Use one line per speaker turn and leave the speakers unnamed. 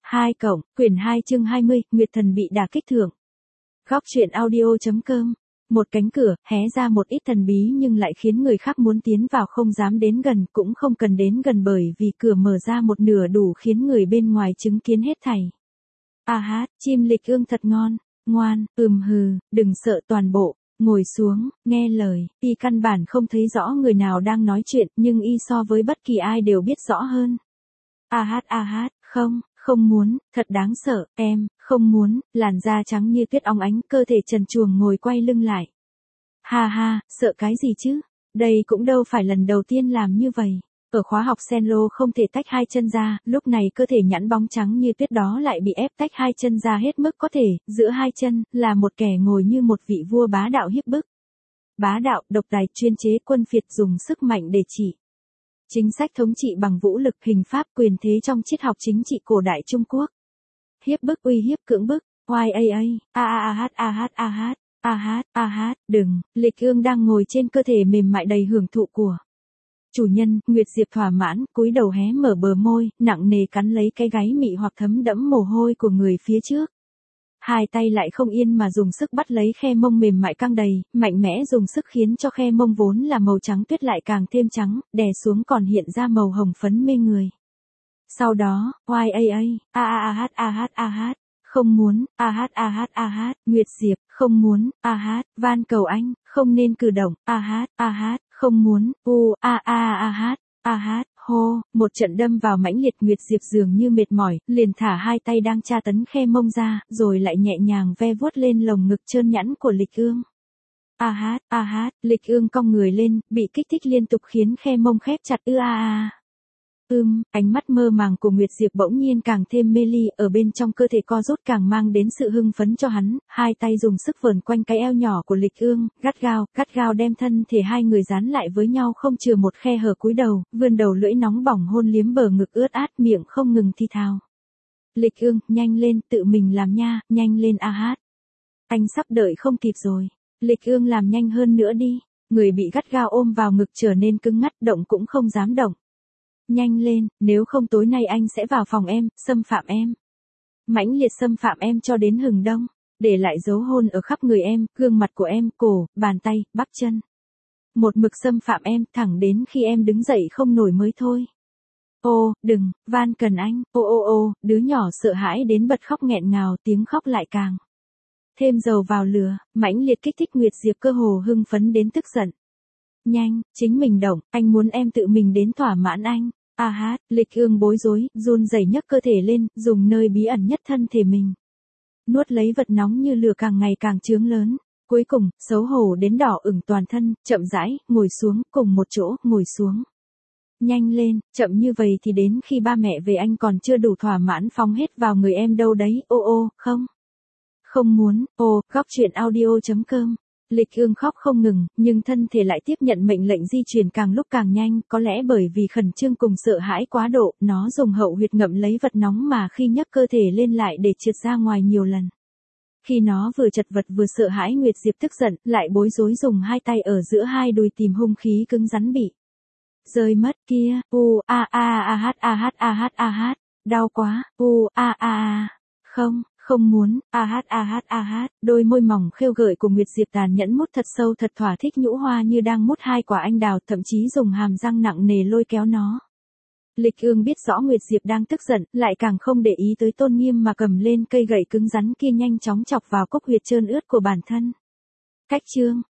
2 cộng, quyển 2 chương 20, Nguyệt Thần bị đả kích thưởng. Góc truyện audio.com. Một cánh cửa, hé ra một ít thần bí nhưng lại khiến người khác muốn tiến vào không dám đến gần, cũng không cần đến gần bởi vì cửa mở ra một nửa đủ khiến người bên ngoài chứng kiến hết thảy. A hát, chim lịch ương thật ngon, ngoan, hừ, đừng sợ toàn bộ, ngồi xuống, nghe lời, y căn bản không thấy rõ người nào đang nói chuyện nhưng y so với bất kỳ ai đều biết rõ hơn. A hát, không muốn, thật đáng sợ, em, không muốn, làn da trắng như tuyết óng ánh, cơ thể trần truồng ngồi quay lưng lại. Ha, sợ cái gì chứ, đây cũng đâu phải lần đầu tiên làm như vậy. Ở khóa học Senlo không thể tách hai chân ra, lúc này cơ thể nhẵn bóng trắng như tuyết đó lại bị ép tách hai chân ra hết mức có thể, giữa hai chân, là một kẻ ngồi như một vị vua bá đạo hiếp bức. Bá đạo, độc tài, chuyên chế quân phiệt dùng sức mạnh để trị. Chính sách thống trị bằng vũ lực, hình pháp, quyền thế trong triết học chính trị cổ đại Trung Quốc. Hiếp bức, uy hiếp, cưỡng bức, đừng, Lịch Ương đang ngồi trên cơ thể mềm mại đầy hưởng thụ của chủ nhân. Nguyệt Diệp thỏa mãn, cúi đầu hé mở bờ môi, nặng nề cắn lấy cái gáy mị hoặc thấm đẫm mồ hôi của người phía trước. Hai tay lại không yên mà dùng sức bắt lấy khe mông mềm mại căng đầy, mạnh mẽ dùng sức khiến cho khe mông vốn là màu trắng tuyết lại càng thêm trắng, đè xuống còn hiện ra màu hồng phấn mê người. Sau đó, không muốn, Nguyệt Diệp, không muốn, van cầu anh, không nên cử động, không muốn, hô, một trận đâm vào mãnh liệt. Nguyệt Diệp dường như mệt mỏi, liền thả hai tay đang tra tấn khe mông ra, rồi lại nhẹ nhàng ve vuốt lên lồng ngực trơn nhẵn của Lịch Ương. Lịch Ương cong người lên, bị kích thích liên tục khiến khe mông khép chặt. Ánh mắt mơ màng của Nguyệt Diệp bỗng nhiên càng thêm mê ly, ở bên trong cơ thể co rút càng mang đến sự hưng phấn cho hắn, hai tay dùng sức vờn quanh cái eo nhỏ của Lịch Ương, gắt gao đem thân thể hai người dán lại với nhau không chừa một khe hở, cúi đầu, vươn đầu lưỡi nóng bỏng hôn liếm bờ ngực ướt át, miệng không ngừng thi thào. Lịch Ương, nhanh lên, tự mình làm nha, nhanh lên Anh sắp đợi không kịp rồi. Lịch Ương làm nhanh hơn nữa đi. Người bị gắt gao ôm vào ngực trở nên cứng ngắt, động cũng không dám động. Nhanh lên, nếu không tối nay anh sẽ vào phòng em, xâm phạm em. Mãnh liệt xâm phạm em cho đến hừng đông, để lại dấu hôn ở khắp người em, gương mặt của em, cổ, bàn tay, bắp chân. Một mực xâm phạm em, thẳng đến khi em đứng dậy không nổi mới thôi. Ô, đừng, van cần anh, đứa nhỏ sợ hãi đến bật khóc nghẹn ngào, tiếng khóc lại càng thêm dầu vào lửa, mãnh liệt kích thích. Nguyệt Diệp cơ hồ hưng phấn đến tức giận. Nhanh, chính mình động, anh muốn em tự mình đến thỏa mãn anh. Lịch Ương bối rối, run rẩy nhấc cơ thể lên, dùng nơi bí ẩn nhất thân thể mình. Nuốt lấy vật nóng như lửa càng ngày càng chướng lớn. Cuối cùng, xấu hổ đến đỏ ửng toàn thân, chậm rãi, ngồi xuống, cùng một chỗ, ngồi xuống. Nhanh lên, chậm như vậy thì đến khi ba mẹ về anh còn chưa đủ thỏa mãn phóng hết vào người em đâu đấy. Không muốn, góc truyện audio.com. Lịch Ương khóc không ngừng, nhưng thân thể lại tiếp nhận mệnh lệnh di chuyển càng lúc càng nhanh, có lẽ bởi vì khẩn trương cùng sợ hãi quá độ, nó dùng hậu huyệt ngậm lấy vật nóng mà khi nhấc cơ thể lên lại để trượt ra ngoài nhiều lần. Khi nó vừa chật vật vừa sợ hãi, Nguyệt Diệp tức giận, lại bối rối dùng hai tay ở giữa hai đùi tìm hung khí cứng rắn bị rơi mất. Kia, đau quá, không muốn, đôi môi mỏng khêu gợi của Nguyệt Diệp tàn nhẫn mút thật sâu, thật thỏa thích, nhũ hoa như đang mút hai quả anh đào, thậm chí dùng hàm răng nặng nề lôi kéo nó. Lịch Ương biết rõ Nguyệt Diệp đang tức giận, lại càng không để ý tới tôn nghiêm mà cầm lên cây gậy cứng rắn kia nhanh chóng chọc vào cốc huyệt trơn ướt của bản thân. Cách chương,